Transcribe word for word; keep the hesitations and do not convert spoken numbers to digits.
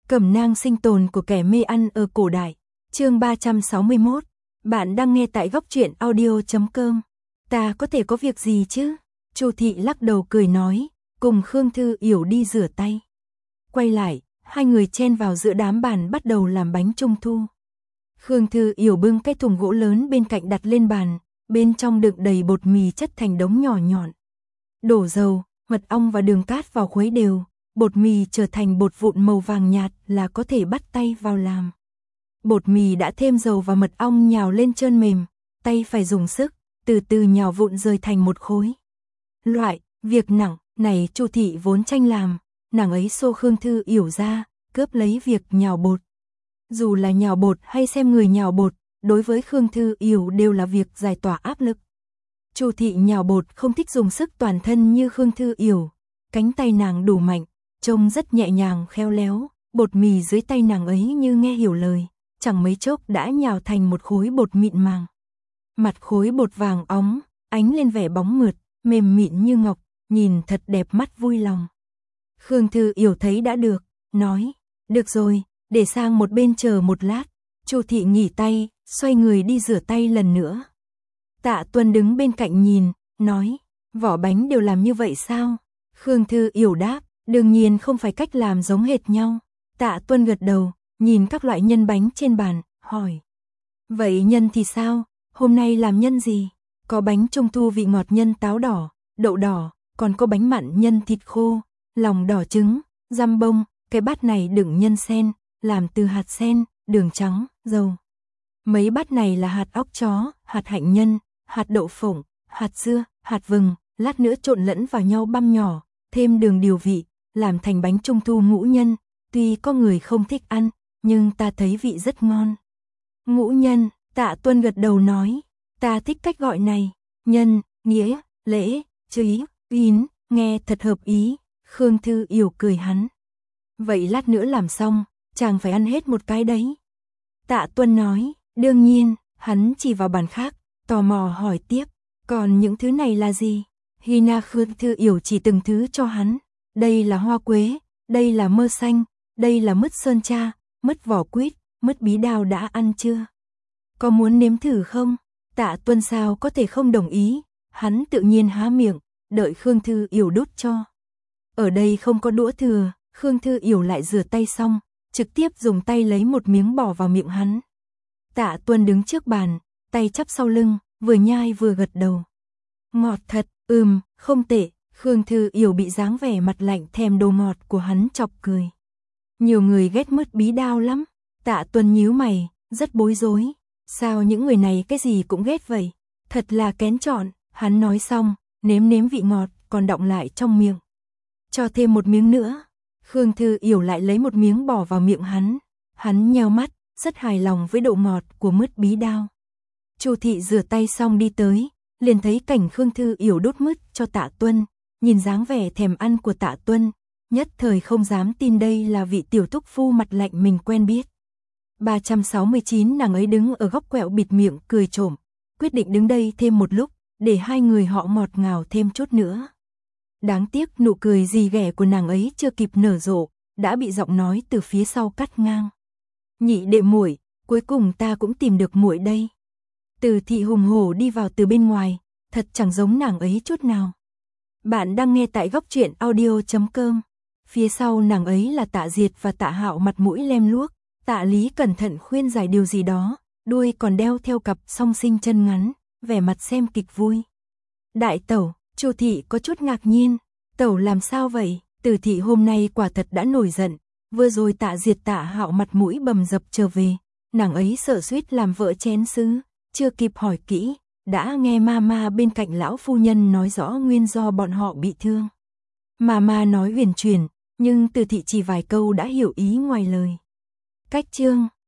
Cẩm nang sinh tồn của kẻ mê ăn ở cổ đại. Chương ba trăm sáu mươi mốt. Bạn đang nghe tại góc truyện audio chấm com. Ta có thể có việc gì chứ? Chu Thị lắc đầu cười nói, cùng Khương Thư Yểu đi rửa tay. Quay lại, hai người chen vào giữa đám bàn bắt đầu làm bánh trung thu. Khương Thư Yểu bưng cái thùng gỗ lớn bên cạnh đặt lên bàn, bên trong đựng đầy bột mì chất thành đống nhỏ nhọn. Đổ dầu, mật ong và đường cát vào khuấy đều, bột mì trở thành bột vụn màu vàng nhạt là có thể bắt tay vào làm. Bột mì đã thêm dầu và mật ong nhào lên trơn mềm, tay phải dùng sức, từ từ nhào vụn rời thành một khối. Loại, việc nặng, này Chu Thị vốn tranh làm, nàng ấy xô Khương Thư Yểu ra, cướp lấy việc nhào bột. Dù là nhào bột hay xem người nhào bột, đối với Khương Thư Yểu đều là việc giải tỏa áp lực. Chu Thị nhào bột không thích dùng sức toàn thân như Khương Thư Yểu, cánh tay nàng đủ mạnh, trông rất nhẹ nhàng khéo léo, bột mì dưới tay nàng ấy như nghe hiểu lời, chẳng mấy chốc đã nhào thành một khối bột mịn màng. Mặt khối bột vàng óng, ánh lên vẻ bóng mượt, mềm mịn như ngọc, nhìn thật đẹp mắt vui lòng. Khương Thư Yểu thấy đã được, nói, được rồi, để sang một bên chờ một lát. Chu Thị nghỉ tay, xoay người đi rửa tay lần nữa. Tạ Tuân đứng bên cạnh nhìn, nói, vỏ bánh đều làm như vậy sao? Khương Thư Yểu đáp, đương nhiên không phải cách làm giống hệt nhau. Tạ Tuân gật đầu, nhìn các loại nhân bánh trên bàn, hỏi. Vậy nhân thì sao? Hôm nay làm nhân gì? Có bánh trung thu vị ngọt nhân táo đỏ, đậu đỏ, còn có bánh mặn nhân thịt khô, lòng đỏ trứng, răm bông, cái bát này đựng nhân sen, làm từ hạt sen, đường trắng, dầu. Mấy bát này là hạt óc chó, hạt hạnh nhân, hạt đậu phộng, hạt dưa, hạt vừng, lát nữa trộn lẫn vào nhau băm nhỏ, thêm đường điều vị, làm thành bánh trung thu ngũ nhân. Tuy có người không thích ăn, nhưng ta thấy vị rất ngon. Ngũ nhân, Tạ Tuân gật đầu nói, ta thích cách gọi này, nhân, nghĩa, lễ, trí, tín, nghe thật hợp ý. Khương Thư Yểu cười hắn. Vậy lát nữa làm xong, chàng phải ăn hết một cái đấy. Tạ Tuân nói, đương nhiên. Hắn chỉ vào bàn khác, tò mò hỏi tiếp, còn những thứ này là gì? Hina Khương Thư Yểu chỉ từng thứ cho hắn. Đây là hoa quế, đây là mơ xanh, đây là mứt sơn cha, mứt vỏ quýt, mứt bí đao đã ăn chưa? Có muốn nếm thử không? Tạ Tuân sao có thể không đồng ý, hắn tự nhiên há miệng, đợi Khương Thư Yểu đút cho. Ở đây không có đũa thừa, Khương Thư Yểu lại rửa tay xong, trực tiếp dùng tay lấy một miếng bỏ vào miệng hắn. Tạ Tuân đứng trước bàn, tay chắp sau lưng, vừa nhai vừa gật đầu. Ngọt thật, ừm, không tệ. Khương Thư Yểu bị dáng vẻ mặt lạnh thèm đồ ngọt của hắn chọc cười. Nhiều người ghét mứt bí đao lắm. Tạ Tuân nhíu mày, rất bối rối. Sao những người này cái gì cũng ghét vậy? Thật là kén chọn. Hắn nói xong, nếm nếm vị ngọt, còn đọng lại trong miệng. Cho thêm một miếng nữa. Khương Thư Yểu lại lấy một miếng bỏ vào miệng hắn. Hắn nheo mắt, rất hài lòng với độ ngọt của mứt bí đao. Chu Thị rửa tay xong đi tới, liền thấy cảnh Khương Thư Yểu đút mứt cho Tạ Tuân, nhìn dáng vẻ thèm ăn của Tạ Tuân, nhất thời không dám tin đây là vị tiểu thúc phu mặt lạnh mình quen biết. ba trăm sáu mươi chín nàng ấy đứng ở góc quẹo bịt miệng cười trộm, quyết định đứng đây thêm một lúc, để hai người họ ngọt ngào thêm chút nữa. Đáng tiếc nụ cười gì ghẻ của nàng ấy chưa kịp nở rộ, đã bị giọng nói từ phía sau cắt ngang. Nhị đệ muội, cuối cùng ta cũng tìm được muội đây. Từ Thị hùng hổ đi vào từ bên ngoài, thật chẳng giống nàng ấy chút nào. Bạn đang nghe tại góc truyện audio chấm com. Phía sau nàng ấy là Tạ Diệt và Tạ Hạo mặt mũi lem luốc. Tạ Lý cẩn thận khuyên giải điều gì đó, đuôi còn đeo theo cặp song sinh chân ngắn, vẻ mặt xem kịch vui. Đại tẩu, Chu Thị có chút ngạc nhiên. Tẩu làm sao vậy? Từ Thị hôm nay quả thật đã nổi giận. Vừa rồi Tạ Diệt Tạ Hạo mặt mũi bầm dập trở về, nàng ấy sợ suýt làm vỡ chén sứ, chưa kịp hỏi kỹ, đã nghe Mama bên cạnh lão phu nhân nói rõ nguyên do bọn họ bị thương. Mama nói huyền chuyển, nhưng Từ Thị chỉ vài câu đã hiểu ý ngoài lời. Cách chương